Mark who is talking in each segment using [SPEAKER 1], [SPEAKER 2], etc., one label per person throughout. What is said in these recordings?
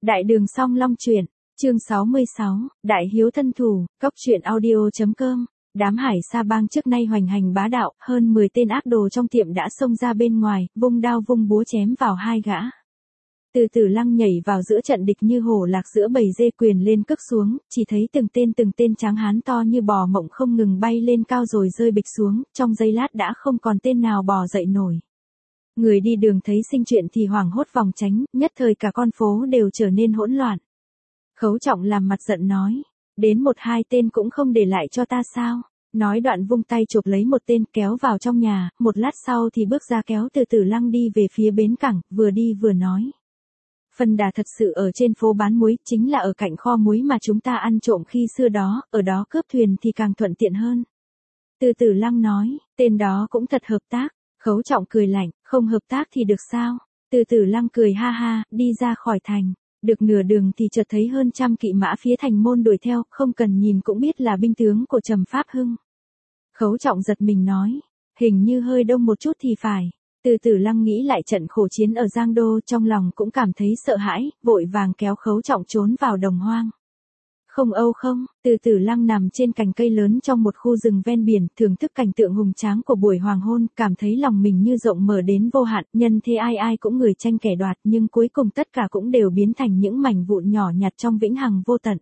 [SPEAKER 1] Đại đường song long truyện, chương 66, Đại hiếu thân thủ, Cóc truyện audio.com. Đám Hải Sa Bang trước nay hoành hành bá đạo, hơn 10 tên ác đồ trong tiệm đã xông ra bên ngoài, vung đao vung búa chém vào hai gã. Từ Tử Lăng nhảy vào giữa trận địch như hổ lạc giữa bầy dê, quyền lên cước xuống, chỉ thấy từng tên tráng hán to như bò mộng không ngừng bay lên cao rồi rơi bịch xuống, trong giây lát đã không còn tên nào bò dậy nổi. Người đi đường thấy sinh chuyện thì hoảng hốt vòng tránh, nhất thời cả con phố đều trở nên hỗn loạn. Khấu Trọng làm mặt giận nói, đến 1-2 tên cũng không để lại cho ta sao? Nói đoạn vung tay chộp lấy một tên kéo vào trong nhà, một lát sau thì bước ra kéo Từ Tử Lăng đi về phía bến cảng, vừa đi vừa nói. Phần đà thật sự ở trên phố bán muối, chính là ở cạnh kho muối mà chúng ta ăn trộm khi xưa đó, ở đó cướp thuyền thì càng thuận tiện hơn. Từ Tử Lăng nói, tên đó cũng thật hợp tác. Khấu Trọng cười lạnh, không hợp tác thì được sao? Từ Tử Lăng cười ha ha, đi ra khỏi thành. Được nửa đường thì chợt thấy hơn trăm kỵ mã phía thành môn đuổi theo, không cần nhìn cũng biết là binh tướng của Trầm Pháp Hưng. Khấu Trọng giật mình nói, hình như hơi đông một chút thì phải. Từ Tử Lăng nghĩ lại trận khổ chiến ở Giang Đô, trong lòng cũng cảm thấy sợ hãi, vội vàng kéo Khấu Trọng trốn vào đồng hoang. Không âu không, Từ Tử Lăng nằm trên cành cây lớn trong một khu rừng ven biển, thưởng thức cảnh tượng hùng tráng của buổi hoàng hôn, cảm thấy lòng mình như rộng mở đến vô hạn, nhân thế ai ai cũng người tranh kẻ đoạt, nhưng cuối cùng tất cả cũng đều biến thành những mảnh vụn nhỏ nhặt trong vĩnh hằng vô tận.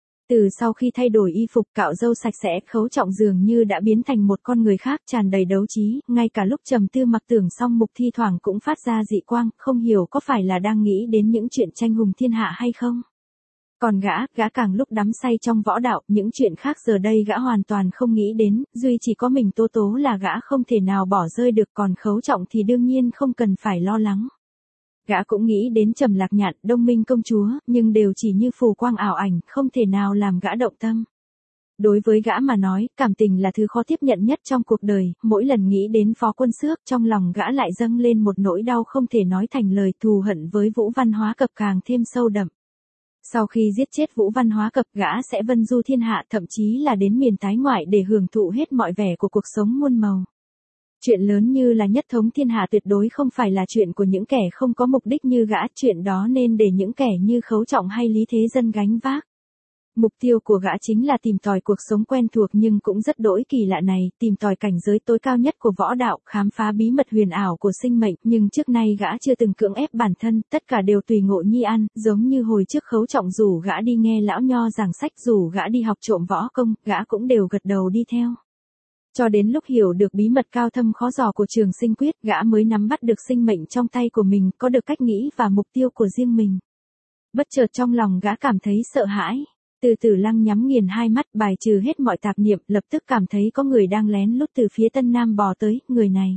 [SPEAKER 1] Từ sau khi thay đổi y phục, cạo râu sạch sẽ, Khấu Trọng dường như đã biến thành một con người khác, tràn đầy đấu trí, ngay cả lúc trầm tư mặc tưởng song mục thi thoảng cũng phát ra dị quang, không hiểu có phải là đang nghĩ đến những chuyện tranh hùng thiên hạ hay không. Còn gã càng lúc đắm say trong võ đạo, những chuyện khác giờ đây gã hoàn toàn không nghĩ đến, duy chỉ có mình Tố Tố là gã không thể nào bỏ rơi được, còn Khấu Trọng thì đương nhiên không cần phải lo lắng. Gã cũng nghĩ đến Trầm Lạc Nhạn, Đông Minh công chúa, nhưng đều chỉ như phù quang ảo ảnh, không thể nào làm gã động tâm. Đối với gã mà nói, cảm tình là thứ khó tiếp nhận nhất trong cuộc đời, mỗi lần nghĩ đến Phó Quân Xước, trong lòng gã lại dâng lên một nỗi đau không thể nói thành lời, thù hận với Vũ Văn Hóa Cập càng thêm sâu đậm. Sau khi giết chết Vũ Văn Hóa Cập, gã sẽ vân du thiên hạ, thậm chí là đến miền tái ngoại để hưởng thụ hết mọi vẻ của cuộc sống muôn màu. Chuyện lớn như là nhất thống thiên hạ tuyệt đối không phải là chuyện của những kẻ không có mục đích như gã, chuyện đó nên để những kẻ như Khấu Trọng hay Lý Thế Dân gánh vác. Mục tiêu của gã chính là tìm tòi cuộc sống quen thuộc nhưng cũng rất đỗi kỳ lạ này, tìm tòi cảnh giới tối cao nhất của võ đạo, khám phá bí mật huyền ảo của sinh mệnh, nhưng trước nay gã chưa từng cưỡng ép bản thân, tất cả đều tùy ngộ nhi ăn, giống như hồi trước Khấu Trọng rủ gã đi nghe lão nho giảng sách, rủ gã đi học trộm võ công, gã cũng đều gật đầu đi theo. Cho đến lúc hiểu được bí mật cao thâm khó dò của Trường Sinh Quyết, gã mới nắm bắt được sinh mệnh trong tay của mình, có được cách nghĩ và mục tiêu của riêng mình. Bất chợt trong lòng gã cảm thấy sợ hãi. Từ Tử Lăng nhắm nghiền hai mắt, bài trừ hết mọi tạp niệm, lập tức cảm thấy có người đang lén lút từ phía Tân Nam bò tới, người này.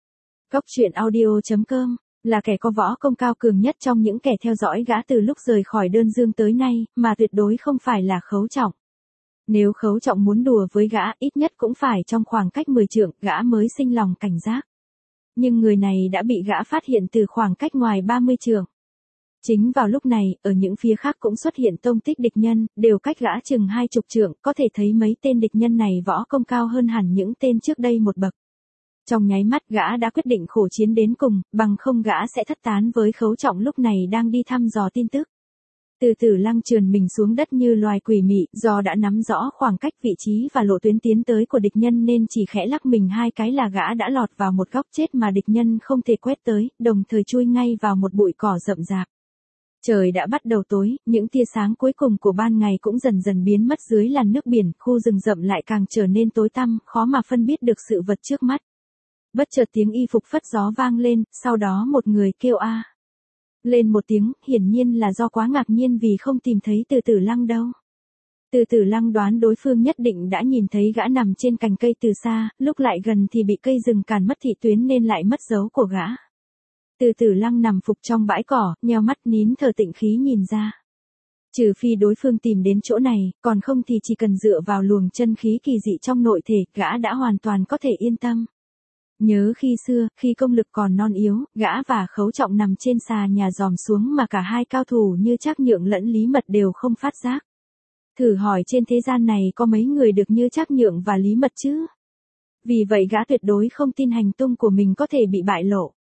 [SPEAKER 1] Cóc truyện audio.com, là kẻ có võ công cao cường nhất trong những kẻ theo dõi gã từ lúc rời khỏi Đơn Dương tới nay, mà tuyệt đối không phải là Khấu Trọng. Nếu Khấu Trọng muốn đùa với gã, ít nhất cũng phải trong khoảng cách 10 trượng, gã mới sinh lòng cảnh giác. Nhưng người này đã bị gã phát hiện từ khoảng cách ngoài 30 trượng. Chính vào lúc này, ở những phía khác cũng xuất hiện tông tích địch nhân, đều cách gã chừng 20 trượng, có thể thấy mấy tên địch nhân này võ công cao hơn hẳn những tên trước đây một bậc. Trong nháy mắt gã đã quyết định khổ chiến đến cùng, bằng không gã sẽ thất tán với Khấu Trọng lúc này đang đi thăm dò tin tức. Từ Tử Lăng trườn mình xuống đất như loài quỷ mị, do đã nắm rõ khoảng cách, vị trí và lộ tuyến tiến tới của địch nhân nên chỉ khẽ lắc mình hai cái là gã đã lọt vào một góc chết mà địch nhân không thể quét tới, đồng thời chui ngay vào một bụi cỏ rậm rạp. Trời đã bắt đầu tối, những tia sáng cuối cùng của ban ngày cũng dần dần biến mất dưới làn nước biển, khu rừng rậm lại càng trở nên tối tăm, khó mà phân biết được sự vật trước mắt. Bất chợt tiếng y phục phất gió vang lên, sau đó một người kêu a lên một tiếng, hiển nhiên là do quá ngạc nhiên vì không tìm thấy Từ Tử Lăng đâu. Từ Tử Lăng đoán đối phương nhất định đã nhìn thấy gã nằm trên cành cây từ xa, lúc lại gần thì bị cây rừng cản mất thị tuyến nên lại mất dấu của gã. Từ Tử Lăng nằm phục trong bãi cỏ, nheo mắt nín thở tịnh khí nhìn ra. Trừ phi đối phương tìm đến chỗ này, còn không thì chỉ cần dựa vào luồng chân khí kỳ dị trong nội thể, gã đã hoàn toàn có thể yên tâm. Nhớ khi xưa, khi công lực còn non yếu, gã và Khấu Trọng nằm trên xà nhà dòm xuống mà cả hai cao thủ như Trác Nhượng lẫn Lý Mật đều không phát giác. Thử hỏi trên thế gian này có mấy người được như Trác Nhượng và Lý Mật chứ? Vì vậy gã tuyệt đối không tin hành tung của mình có thể bị bại lộ.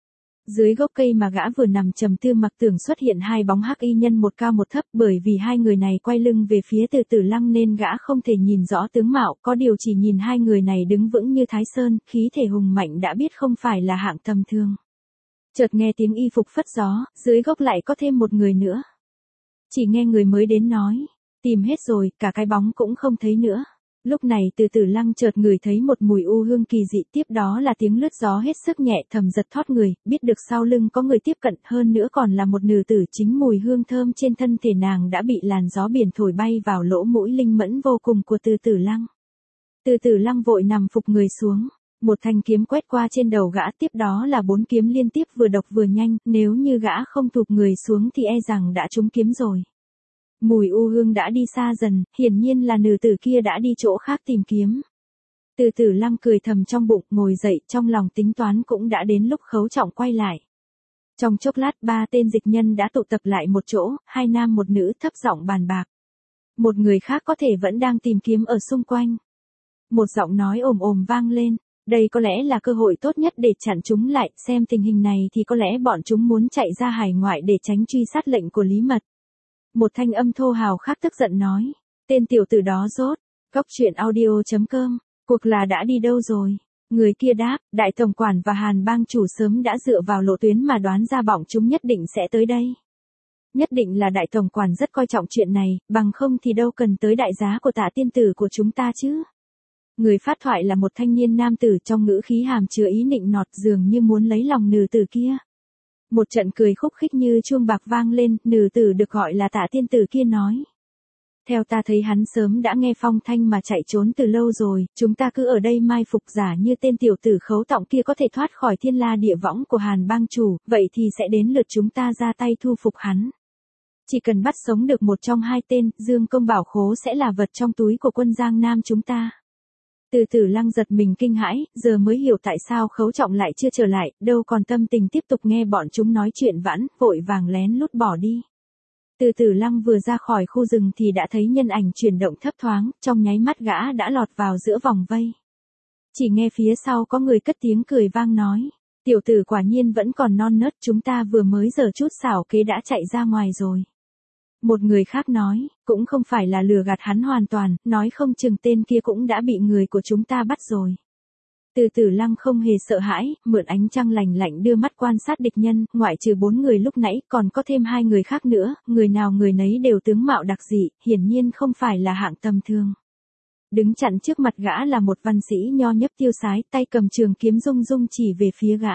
[SPEAKER 1] Dưới gốc cây mà gã vừa nằm trầm tư mặc tưởng xuất hiện hai bóng hắc y nhân một cao một thấp, bởi vì hai người này quay lưng về phía Từ Tử Lăng nên gã không thể nhìn rõ tướng mạo, có điều chỉ nhìn hai người này đứng vững như Thái Sơn, khí thể hùng mạnh đã biết không phải là hạng tầm thường. Chợt nghe tiếng y phục phất gió, dưới gốc lại có thêm một người nữa. Chỉ nghe người mới đến nói, tìm hết rồi, cả cái bóng cũng không thấy nữa. Lúc này Từ Tử Lăng chợt ngửi thấy một mùi u hương kỳ dị, tiếp đó là tiếng lướt gió hết sức nhẹ, thầm giật thót người, biết được sau lưng có người tiếp cận, hơn nữa còn là một nữ tử, chính mùi hương thơm trên thân thể nàng đã bị làn gió biển thổi bay vào lỗ mũi linh mẫn vô cùng của Từ Tử Lăng. Từ Tử Lăng vội nằm phục người xuống, một thanh kiếm quét qua trên đầu gã, tiếp đó là 4 kiếm liên tiếp vừa độc vừa nhanh, nếu như gã không thụp người xuống thì e rằng đã trúng kiếm rồi. Mùi u hương đã đi xa dần, hiển nhiên là nữ tử kia đã đi chỗ khác tìm kiếm. Từ Tử Lăng cười thầm trong bụng, ngồi dậy, trong lòng tính toán cũng đã đến lúc Khấu Trọng quay lại. Trong chốc lát 3 tên dịch nhân đã tụ tập lại một chỗ, 2 nam một nữ thấp giọng bàn bạc. Một người khác có thể vẫn đang tìm kiếm ở xung quanh. Một giọng nói ồm ồm vang lên, đây có lẽ là cơ hội tốt nhất để chặn chúng lại, xem tình hình này thì có lẽ bọn chúng muốn chạy ra hải ngoại để tránh truy sát lệnh của Lý Mật. Một thanh âm thô hào khác tức giận nói, tên tiểu tử đó rốt, Góc Truyện Audio.com, cuộc là đã đi đâu rồi? Người kia đáp, Đại Tổng Quản và Hàn Bang Chủ sớm đã dựa vào lộ tuyến mà đoán ra bọn chúng nhất định sẽ tới đây. Nhất định là Đại Tổng Quản rất coi trọng chuyện này, bằng không thì đâu cần tới đại giá của Tạ tiên tử của chúng ta chứ. Người phát thoại là một thanh niên nam tử, trong ngữ khí hàm chứa ý nịnh nọt, dường như muốn lấy lòng nữ tử kia. Một trận cười khúc khích như chuông bạc vang lên, nữ tử được gọi là Tạ tiên tử kia nói. Theo ta thấy hắn sớm đã nghe phong thanh mà chạy trốn từ lâu rồi, chúng ta cứ ở đây mai phục giả như tên tiểu tử Khấu Trọng kia có thể thoát khỏi thiên la địa võng của Hàn Bang Chủ, vậy thì sẽ đến lượt chúng ta ra tay thu phục hắn. Chỉ cần bắt sống được một trong 2 tên, Dương Công Bảo Khố sẽ là vật trong túi của quân Giang Nam chúng ta. Từ Tử Lăng giật mình kinh hãi, giờ mới hiểu tại sao Khấu Trọng lại chưa trở lại, đâu còn tâm tình tiếp tục nghe bọn chúng nói chuyện vãn, vội vàng lén lút bỏ đi. Từ Tử Lăng vừa ra khỏi khu rừng thì đã thấy nhân ảnh chuyển động thấp thoáng, trong nháy mắt gã đã lọt vào giữa vòng vây. Chỉ nghe phía sau có người cất tiếng cười vang nói, tiểu tử quả nhiên vẫn còn non nớt, chúng ta vừa mới giở chút xảo kế đã chạy ra ngoài rồi. Một người khác nói, cũng không phải là lừa gạt hắn hoàn toàn, nói không chừng tên kia cũng đã bị người của chúng ta bắt rồi. Từ Tử Lăng không hề sợ hãi, mượn ánh trăng lành lạnh đưa mắt quan sát địch nhân, ngoại trừ 4 người lúc nãy, còn có thêm 2 người khác nữa, người nào người nấy đều tướng mạo đặc dị, hiển nhiên không phải là hạng tầm thường. Đứng chặn trước mặt gã là một văn sĩ nho nhấp tiêu sái, tay cầm trường kiếm rung rung chỉ về phía gã.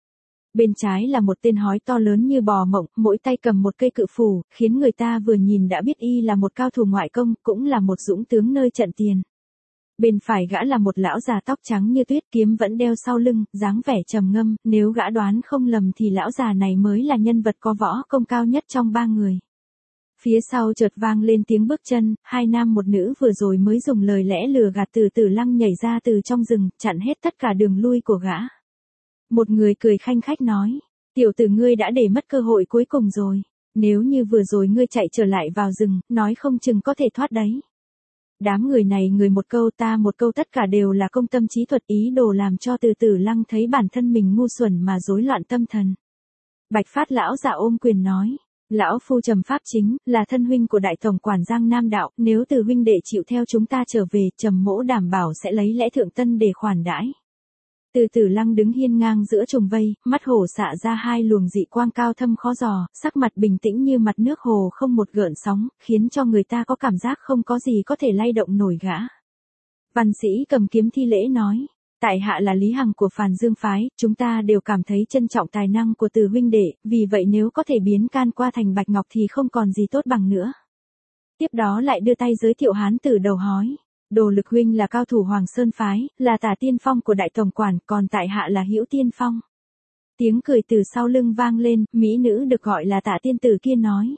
[SPEAKER 1] Bên trái là một tên hói to lớn như bò mộng, mỗi tay cầm một cây cự phù, khiến người ta vừa nhìn đã biết y là một cao thủ ngoại công, cũng là một dũng tướng nơi trận tiền. Bên phải gã là một lão già tóc trắng như tuyết, kiếm vẫn đeo sau lưng, dáng vẻ trầm ngâm, nếu gã đoán không lầm thì lão già này mới là nhân vật có võ công cao nhất trong 3 người. Phía sau chợt vang lên tiếng bước chân, 2 nam một nữ vừa rồi mới dùng lời lẽ lừa gạt Từ Tử Lăng nhảy ra từ trong rừng, chặn hết tất cả đường lui của gã. Một người cười khanh khách nói, tiểu tử ngươi đã để mất cơ hội cuối cùng rồi, nếu như vừa rồi ngươi chạy trở lại vào rừng, nói không chừng có thể thoát đấy. Đám người này người một câu ta một câu, tất cả đều là công tâm trí thuật, ý đồ làm cho Từ Tử Lăng thấy bản thân mình ngu xuẩn mà rối loạn tâm thần. Bạch Phát lão già ôm quyền nói, lão phu Trầm Pháp Chính, là thân huynh của Đại Tổng Quản Giang Nam Đạo, nếu Từ huynh đệ chịu theo chúng ta trở về, Trầm mỗ đảm bảo sẽ lấy lẽ thượng tân để khoản đãi. Từ Tử Lăng đứng hiên ngang giữa chùm vây, mắt hổ xạ ra 2 luồng dị quang cao thâm khó dò, sắc mặt bình tĩnh như mặt nước hồ không một gợn sóng, khiến cho người ta có cảm giác không có gì có thể lay động nổi gã. Văn sĩ cầm kiếm thi lễ nói, tại hạ là Lý Hằng của Phàn Dương phái, chúng ta đều cảm thấy trân trọng tài năng của Từ huynh đệ, vì vậy nếu có thể biến can qua thành bạch ngọc thì không còn gì tốt bằng nữa. Tiếp đó lại đưa tay giới thiệu hán tử đầu hói. Đồ Lực huynh là cao thủ Hoàng Sơn phái, là Tả Tiên Phong của Đại Tổng Quản, còn tại hạ là Hữu Tiên Phong. Tiếng cười từ sau lưng vang lên, mỹ nữ được gọi là Tạ tiên tử kia nói.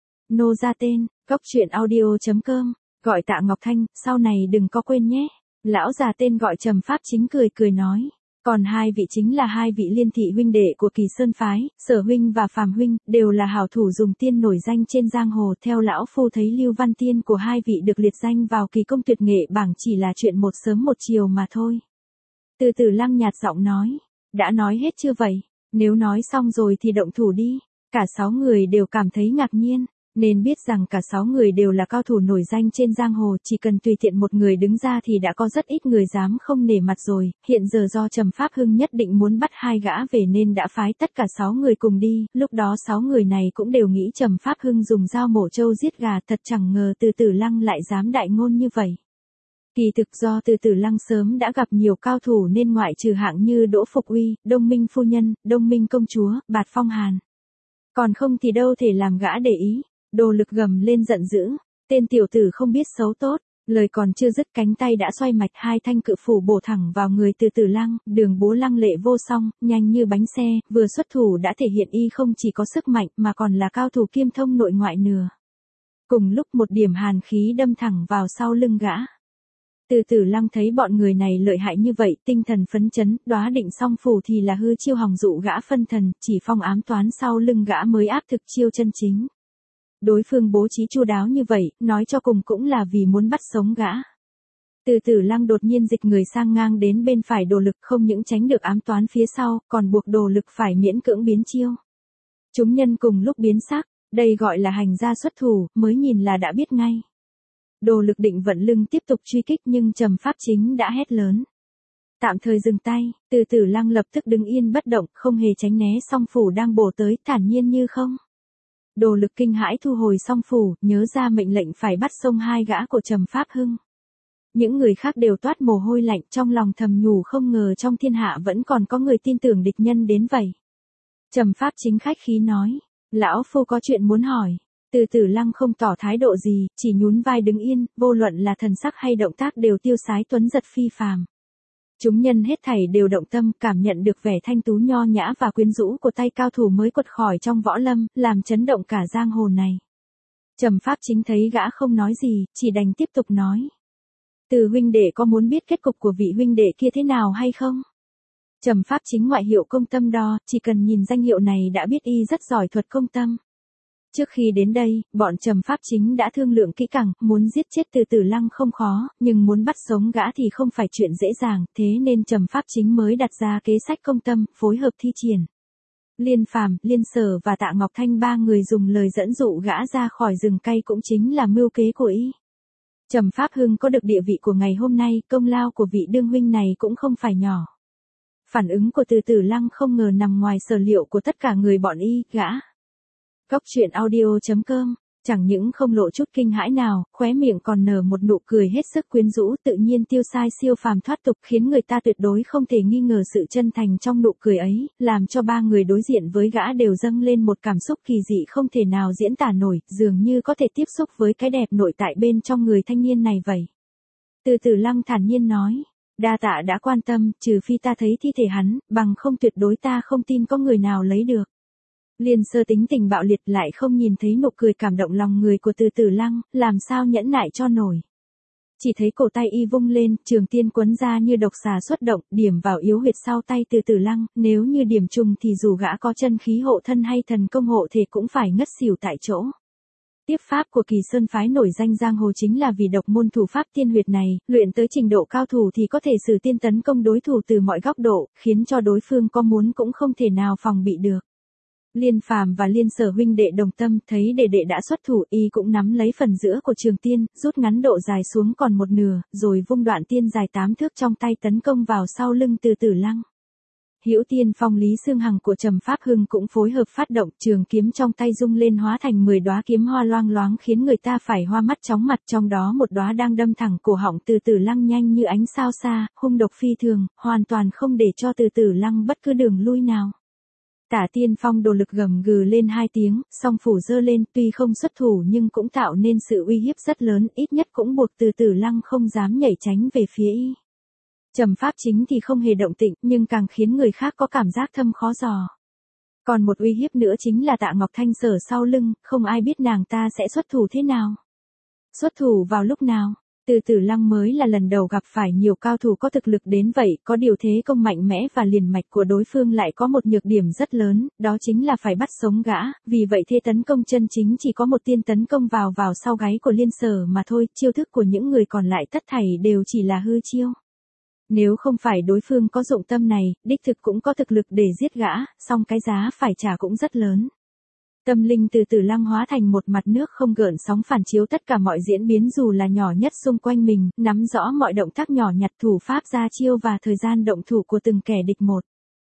[SPEAKER 1] Nô ra tên, Góc Truyện Audio.com, gọi Tạ Ngọc Thanh, sau này đừng có quên nhé. Lão già tên gọi Trầm Pháp Chính cười nói. Còn 2 vị chính là 2 vị liên thị huynh đệ của Kỳ Sơn phái, Sở huynh và Phàm huynh, đều là hảo thủ dùng tiên nổi danh trên giang hồ. Theo lão phu thấy Lưu Văn Tiên của 2 vị được liệt danh vào kỳ công tuyệt nghệ bảng chỉ là chuyện một sớm một chiều mà thôi. Từ Tử Lăng nhạt giọng nói, đã nói hết chưa vậy? Nếu nói xong rồi thì động thủ đi. Cả 6 người đều cảm thấy ngạc nhiên, nên biết rằng cả 6 người đều là cao thủ nổi danh trên giang hồ, chỉ cần tùy tiện một người đứng ra thì đã có rất ít người dám không nể mặt rồi. Hiện giờ do Trầm Pháp Hưng nhất định muốn bắt 2 gã về nên đã phái tất cả 6 người cùng đi, lúc đó 6 người này cũng đều nghĩ Trầm Pháp Hưng dùng dao mổ trâu giết gà, thật chẳng ngờ Từ Tử Lăng lại dám đại ngôn như vậy. Kỳ thực do Từ Tử Lăng sớm đã gặp nhiều cao thủ nên ngoại trừ hạng như Đỗ Phục Uy, Đông Minh Phu Nhân, Đông Minh Công Chúa, Bạt Phong Hàn. Còn không thì đâu thể làm gã để ý. Đồ Lực gầm lên giận dữ, tên tiểu tử không biết xấu tốt, lời còn chưa dứt cánh tay đã xoay mạch 2 thanh cự phủ bổ thẳng vào người Từ Tử Lăng, Đường Bố lăng lệ vô song, nhanh như bánh xe, vừa xuất thủ đã thể hiện y không chỉ có sức mạnh mà còn là cao thủ kiêm thông nội ngoại nửa. Cùng lúc một điểm hàn khí đâm thẳng vào sau lưng gã. Từ Tử Lăng thấy bọn người này lợi hại như vậy, tinh thần phấn chấn, đóa định song phủ thì là hư chiêu hòng dụ gã phân thần, chỉ phong ám toán sau lưng gã mới áp thực chiêu chân chính. Đối phương bố trí chu đáo như vậy, nói cho cùng cũng là vì muốn bắt sống gã. Từ Tử Lăng đột nhiên dịch người sang ngang đến bên phải Đồ Lực, không những tránh được ám toán phía sau, còn buộc Đồ Lực phải miễn cưỡng biến chiêu. Chúng nhân cùng lúc biến sắc, đây gọi là hành gia xuất thủ, mới nhìn là đã biết ngay. Đồ Lực định vận lưng tiếp tục truy kích nhưng Trầm Pháp Chính đã hét lớn. Tạm thời dừng tay, Từ Tử Lăng lập tức đứng yên bất động, không hề tránh né song phủ đang bổ tới, thản nhiên như không. Đồ Lực kinh hãi thu hồi song phủ, nhớ ra mệnh lệnh phải bắt xông 2 gã của Trầm Pháp Hưng. Những người khác đều toát mồ hôi lạnh, trong lòng thầm nhủ không ngờ trong thiên hạ vẫn còn có người tin tưởng địch nhân đến vậy. Trầm Pháp Chính khách khí nói, lão phu có chuyện muốn hỏi. Từ Tử Lăng không tỏ thái độ gì, chỉ nhún vai đứng yên, vô luận là thần sắc hay động tác đều tiêu sái tuấn giật phi phàm. Chúng nhân hết thảy đều động tâm, cảm nhận được vẻ thanh tú nho nhã và quyến rũ của tay cao thủ mới quật khỏi trong võ lâm, làm chấn động cả giang hồ này. Trầm Pháp Chính thấy gã không nói gì, chỉ đành tiếp tục nói. Từ huynh đệ có muốn biết kết cục của vị huynh đệ kia thế nào hay không? Trầm Pháp Chính ngoại hiệu Công Tâm Đo, chỉ cần nhìn danh hiệu này đã biết y rất giỏi thuật công tâm. Trước khi đến đây, bọn Trầm Pháp Chính đã thương lượng kỹ càng, muốn giết chết Từ Tử Lăng không khó, nhưng muốn bắt sống gã thì không phải chuyện dễ dàng, thế nên Trầm Pháp Chính mới đặt ra kế sách công tâm, phối hợp thi triển. Liên Phàm, Liên Sở và Tạ Ngọc Thanh 3 người dùng lời dẫn dụ gã ra khỏi rừng cây cũng chính là mưu kế của y. Trầm Pháp Hưng có được địa vị của ngày hôm nay, công lao của vị đương huynh này cũng không phải nhỏ. Phản ứng của Từ Tử Lăng không ngờ nằm ngoài sở liệu của tất cả người bọn y, gã. Góc truyện audio.com, chẳng những không lộ chút kinh hãi nào, khóe miệng còn nở một nụ cười hết sức quyến rũ, tự nhiên tiêu sai siêu phàm thoát tục, khiến người ta tuyệt đối không thể nghi ngờ sự chân thành trong nụ cười ấy, làm cho 3 người đối diện với gã đều dâng lên một cảm xúc kỳ dị không thể nào diễn tả nổi, dường như có thể tiếp xúc với cái đẹp nội tại bên trong người thanh niên này vậy. Từ Tử Lăng thản nhiên nói, đa tạ đã quan tâm, trừ phi ta thấy thi thể hắn, bằng không tuyệt đối ta không tin có người nào lấy được. Liên Sơ tính tình bạo liệt lại không nhìn thấy nụ cười cảm động lòng người của Từ Tử Lăng, làm sao nhẫn nại cho nổi. Chỉ thấy cổ tay y vung lên, trường tiên quấn ra như độc xà xuất động, điểm vào yếu huyệt sau tay Từ Tử Lăng, nếu như điểm trùng thì dù gã có chân khí hộ thân hay thần công hộ thể cũng phải ngất xỉu tại chỗ. Tiếp pháp của Kỳ Sơn phái nổi danh giang hồ chính là vì độc môn thủ pháp tiên huyệt này, luyện tới trình độ cao thủ thì có thể sử tiên tấn công đối thủ từ mọi góc độ, khiến cho đối phương có muốn cũng không thể nào phòng bị được. Liên Phàm và Liên Sở huynh đệ đồng tâm, thấy đệ đệ đã xuất thủ, y cũng nắm lấy phần giữa của trường tiên, rút ngắn độ dài xuống còn một nửa, rồi vung đoạn tiên dài 8 thước trong tay tấn công vào sau lưng Từ Tử Lăng. Hữu Tiên Phong Lý Xương Hằng của Trầm Pháp Hưng cũng phối hợp phát động, trường kiếm trong tay rung lên hóa thành 10 đóa kiếm hoa loang loáng khiến người ta phải hoa mắt chóng mặt, trong đó một đóa đang đâm thẳng cổ họng Từ Tử Lăng nhanh như ánh sao xa, hung độc phi thường, hoàn toàn không để cho Từ Tử Lăng bất cứ đường lui nào. Tả Tiên Phong Đồ Lực gầm gừ lên 2 tiếng, song phủ giơ lên, tuy không xuất thủ nhưng cũng tạo nên sự uy hiếp rất lớn, ít nhất cũng buộc Từ Tử Lăng không dám nhảy tránh về phía y. Trầm Pháp Chính thì không hề động tĩnh, nhưng càng khiến người khác có cảm giác thâm khó dò. Còn một uy hiếp nữa chính là Tạ Ngọc Thanh sở sau lưng, không ai biết nàng ta sẽ xuất thủ thế nào. Xuất thủ vào lúc nào? Từ Tử Lăng mới là lần đầu gặp phải nhiều cao thủ có thực lực đến vậy, có điều thế công mạnh mẽ và liền mạch của đối phương lại có một nhược điểm rất lớn, đó chính là phải bắt sống gã, vì vậy thế tấn công chân chính chỉ có một tiên tấn công vào sau gáy của Liên Sở mà thôi, chiêu thức của những người còn lại tất thảy đều chỉ là hư chiêu. Nếu không phải đối phương có dụng tâm này, đích thực cũng có thực lực để giết gã, song cái giá phải trả cũng rất lớn. Tâm linh từ Tử Lăng hóa thành một mặt nước không gợn sóng phản chiếu tất cả mọi diễn biến dù là nhỏ nhất xung quanh mình, nắm rõ mọi động tác nhỏ nhặt thủ pháp ra chiêu và thời gian động thủ của từng kẻ địch một.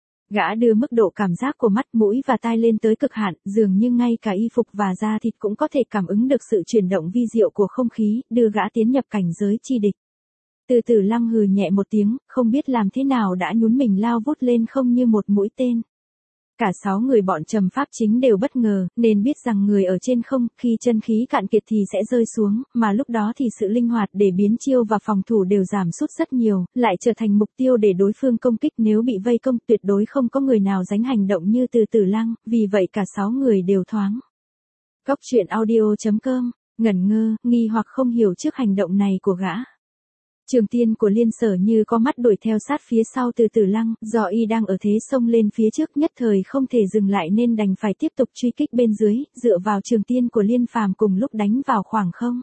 [SPEAKER 1] Gã đưa mức độ cảm giác của mắt, mũi và tai lên tới cực hạn, dường như ngay cả y phục và da thịt cũng có thể cảm ứng được sự chuyển động vi diệu của không khí, đưa gã tiến nhập cảnh giới chi địch. Từ Tử Lăng hừ nhẹ một tiếng, không biết làm thế nào đã nhún mình lao vút lên không như một mũi tên. Cả 6 người bọn Trầm Pháp Chính đều bất ngờ, nên biết rằng người ở trên không, khi chân khí cạn kiệt thì sẽ rơi xuống, mà lúc đó thì sự linh hoạt để biến chiêu và phòng thủ đều giảm sút rất nhiều, lại trở thành mục tiêu để đối phương công kích. Nếu bị vây công tuyệt đối không có người nào dám hành động như Từ Tử Lăng, vì vậy cả 6 người đều thoáng. Góc truyện audio.com, ngẩn ngơ, nghi hoặc không hiểu trước hành động này của gã. Trường tiên của Liên Sở như có mắt đuổi theo sát phía sau Từ Tử Lăng, do y đang ở thế xông lên phía trước nhất thời không thể dừng lại nên đành phải tiếp tục truy kích bên dưới, dựa vào trường tiên của Liên Phàm cùng lúc đánh vào khoảng không.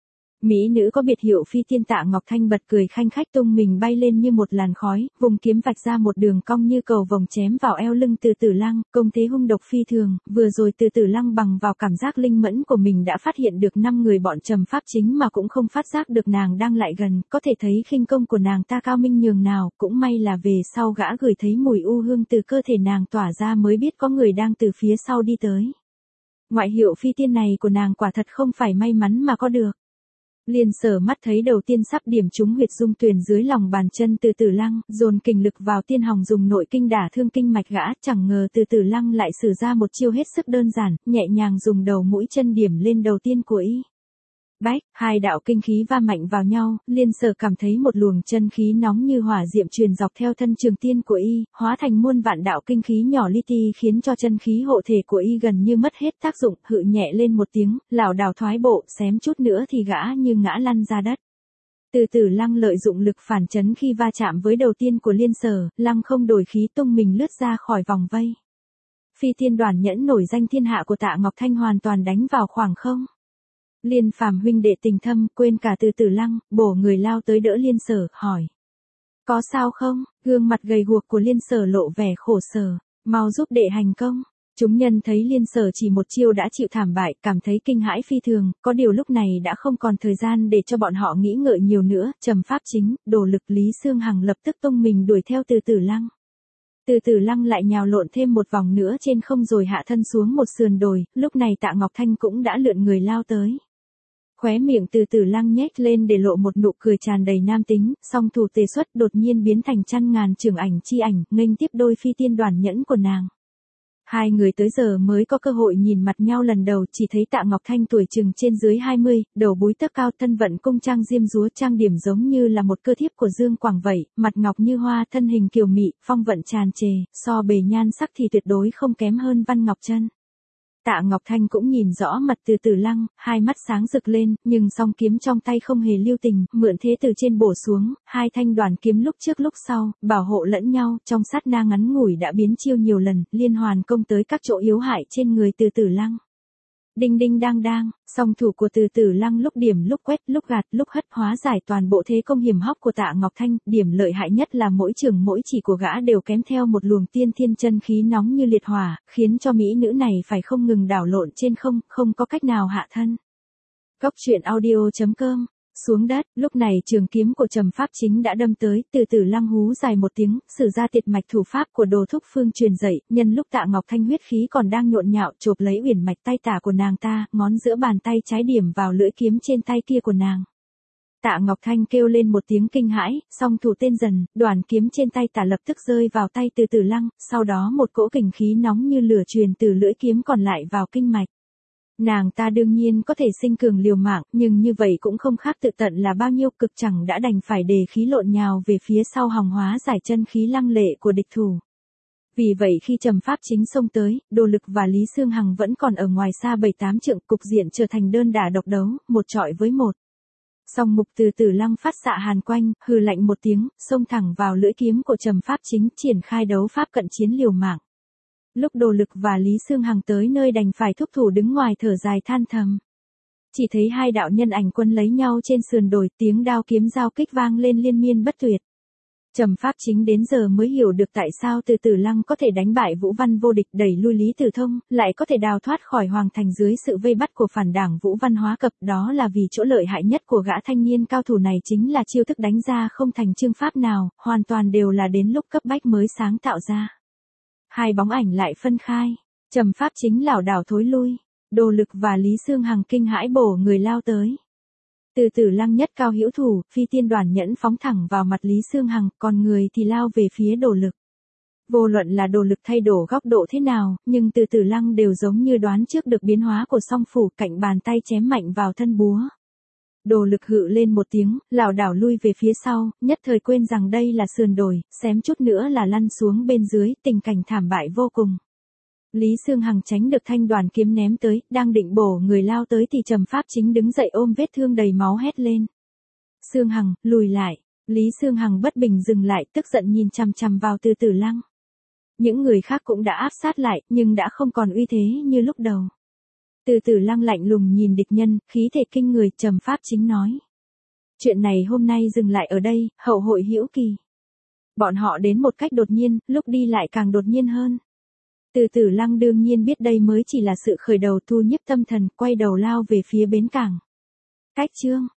[SPEAKER 1] Mỹ nữ có biệt hiệu Phi Tiên Tạ Ngọc Thanh bật cười khanh khách tung mình bay lên như một làn khói, vùng kiếm vạch ra một đường cong như cầu vồng chém vào eo lưng Từ Tử Lăng, công thế hung độc phi thường. Vừa rồi Từ Tử Lăng bằng vào cảm giác linh mẫn của mình đã phát hiện được 5 người bọn Trầm Pháp Chính mà cũng không phát giác được nàng đang lại gần, có thể thấy khinh công của nàng ta cao minh nhường nào, cũng may là về sau gã gửi thấy mùi u hương từ cơ thể nàng tỏa ra mới biết có người đang từ phía sau đi tới. Ngoại hiệu Phi Tiên này của nàng quả thật không phải may mắn mà có được. Liên Sở mắt thấy đầu tiên sắp điểm trúng huyệt dung tuyền dưới lòng bàn chân Từ Tử Lăng, dồn kình lực vào tiên hòng dùng nội kinh đả thương kinh mạch gã, chẳng ngờ Từ Tử Lăng lại sử ra một chiêu hết sức đơn giản, nhẹ nhàng dùng đầu mũi chân điểm lên đầu tiên của y. Bách, hai đạo kinh khí va mạnh vào nhau, Liên Sở cảm thấy một luồng chân khí nóng như hỏa diệm truyền dọc theo thân trường tiên của y, hóa thành muôn vạn đạo kinh khí nhỏ li ti khiến cho chân khí hộ thể của y gần như mất hết tác dụng, hự nhẹ lên một tiếng, lảo đảo thoái bộ, xém chút nữa thì gã như ngã lăn ra đất. Từ Tử Lăng lợi dụng lực phản chấn khi va chạm với đầu tiên của Liên Sở, lăng không đổi khí tung mình lướt ra khỏi vòng vây. Phi Tiên Đoản Nhẫn nổi danh thiên hạ của Tạ Ngọc Thanh hoàn toàn đánh vào khoảng không. Liên Phàm huynh đệ tình thâm, quên cả Từ Tử Lăng, bổ người lao tới đỡ Liên Sở, hỏi. Có sao không? Gương mặt gầy guộc của Liên Sở lộ vẻ khổ sở, mau giúp đệ hành công. Chúng nhân thấy Liên Sở chỉ một chiêu đã chịu thảm bại, cảm thấy kinh hãi phi thường, có điều lúc này đã không còn thời gian để cho bọn họ nghĩ ngợi nhiều nữa, Trầm Pháp Chính, Đồ Lực Lý Xương Hằng lập tức tung mình đuổi theo Từ Tử Lăng. Từ Tử Lăng lại nhào lộn thêm một vòng nữa trên không rồi hạ thân xuống một sườn đồi, lúc này Tạ Ngọc Thanh cũng đã lượn người lao tới. Khóe miệng Từ Tử Lăng nhếch lên để lộ một nụ cười tràn đầy nam tính, song thủ tề xuất đột nhiên biến thành trăm ngàn trường ảnh chi ảnh, nghênh tiếp đôi Phi Tiên Đoản Nhẫn của nàng. Hai người tới giờ mới có cơ hội nhìn mặt nhau lần đầu, chỉ thấy Tạ Ngọc Thanh tuổi chừng trên dưới 20, đầu búi tóc cao, thân vận cung trang diêm dúa trang điểm giống như là một cơ thiếp của Dương Quảng vậy, mặt ngọc như hoa, thân hình kiều mị, phong vận tràn trề, so bề nhan sắc thì tuyệt đối không kém hơn Văn Ngọc Trân. Tạ Ngọc Thanh cũng nhìn rõ mặt Từ Tử Lăng, hai mắt sáng rực lên, nhưng song kiếm trong tay không hề lưu tình, mượn thế từ trên bổ xuống, hai thanh đoàn kiếm lúc trước lúc sau, bảo hộ lẫn nhau, trong sát na ngắn ngủi đã biến chiêu nhiều lần, liên hoàn công tới các chỗ yếu hại trên người Từ Tử Lăng. Đinh đinh đang đang, song thủ của Từ Tử Lăng lúc điểm lúc quét lúc gạt lúc hất hóa giải toàn bộ thế công hiểm hóc của Tạ Ngọc Thanh, điểm lợi hại nhất là mỗi trường mỗi chỉ của gã đều kém theo một luồng tiên thiên chân khí nóng như liệt hỏa, khiến cho mỹ nữ này phải không ngừng đảo lộn trên không, không có cách nào hạ thân. Góc truyện audio.com. Xuống đất, lúc này trường kiếm của Trầm Pháp Chính đã đâm tới, Từ Tử Lăng hú dài một tiếng, sử ra tiệt mạch thủ pháp của Đồ Thúc Phương truyền dạy, nhân lúc Tạ Ngọc Thanh huyết khí còn đang nhộn nhạo, chộp lấy uyển mạch tay tả của nàng ta, ngón giữa bàn tay trái điểm vào lưỡi kiếm trên tay kia của nàng. Tạ Ngọc Thanh kêu lên một tiếng kinh hãi, song thủ tên dần, đoàn kiếm trên tay tả lập tức rơi vào tay Từ Tử Lăng, sau đó một cỗ kình khí nóng như lửa truyền từ lưỡi kiếm còn lại vào kinh mạch. Nàng ta đương nhiên có thể sinh cường liều mạng, nhưng như vậy cũng không khác tự tận là bao nhiêu, cực chẳng đã đành phải đề khí lộn nhào về phía sau hòng hóa giải chân khí lăng lệ của địch thủ. Vì vậy khi Trầm Pháp Chính xông tới, Đồ Lực và Lý Xương Hằng vẫn còn ở ngoài xa 7-8 trượng, cục diện trở thành đơn đả độc đấu, một trọi với một. Song mục Từ Tử Lăng phát xạ hàn quanh, hừ lạnh một tiếng, xông thẳng vào lưỡi kiếm của Trầm Pháp Chính, triển khai đấu pháp cận chiến liều mạng. Lúc Đồ Lực và Lý Xương Hằng tới nơi đành phải thúc thủ đứng ngoài thở dài than thầm. Chỉ thấy hai đạo nhân ảnh quân lấy nhau trên sườn đồi, tiếng đao kiếm giao kích vang lên liên miên bất tuyệt. Trầm Pháp Chính đến giờ mới hiểu được tại sao Từ Tử Lăng có thể đánh bại Vũ Văn vô địch, đẩy lui Lý Tử Thông, lại có thể đào thoát khỏi hoàng thành dưới sự vây bắt của phản đảng Vũ Văn Hóa Cập, đó là vì chỗ lợi hại nhất của gã thanh niên cao thủ này chính là chiêu thức đánh ra không thành chương pháp nào, hoàn toàn đều là đến lúc cấp bách mới sáng tạo ra. Hai bóng ảnh lại phân khai, Trầm Pháp Chính lảo đảo thối lui, Đồ Lực và Lý Xương Hằng kinh hãi bổ người lao tới. Từ Tử Lăng nhất cao hữu thủ, phi tiên đoàn nhẫn phóng thẳng vào mặt Lý Xương Hằng, còn người thì lao về phía Đồ Lực. Vô luận là Đồ Lực thay đổi góc độ thế nào, nhưng Từ Tử Lăng đều giống như đoán trước được biến hóa của song phủ, cạnh bàn tay chém mạnh vào thân búa. Đồ Lực hự lên một tiếng, lảo đảo lui về phía sau, nhất thời quên rằng đây là sườn đồi, xém chút nữa là lăn xuống bên dưới, tình cảnh thảm bại vô cùng. Lý Xương Hằng tránh được thanh đoàn kiếm ném tới, đang định bổ người lao tới thì Trầm Pháp Chính đứng dậy ôm vết thương đầy máu hét lên. Xương Hằng, lùi lại. Lý Xương Hằng bất bình dừng lại, tức giận nhìn chằm chằm vào Từ Tử Lăng. Những người khác cũng đã áp sát lại, nhưng đã không còn uy thế như lúc đầu. Từ Tử Lăng lạnh lùng nhìn địch nhân, khí thể kinh người, Trầm Pháp Chính nói. Chuyện này hôm nay dừng lại ở đây, hậu hội hữu kỳ. Bọn họ đến một cách đột nhiên, lúc đi lại càng đột nhiên hơn. Từ Tử Lăng đương nhiên biết đây mới chỉ là sự khởi đầu, thu nhiếp tâm thần, quay đầu lao về phía bến cảng. Cách chương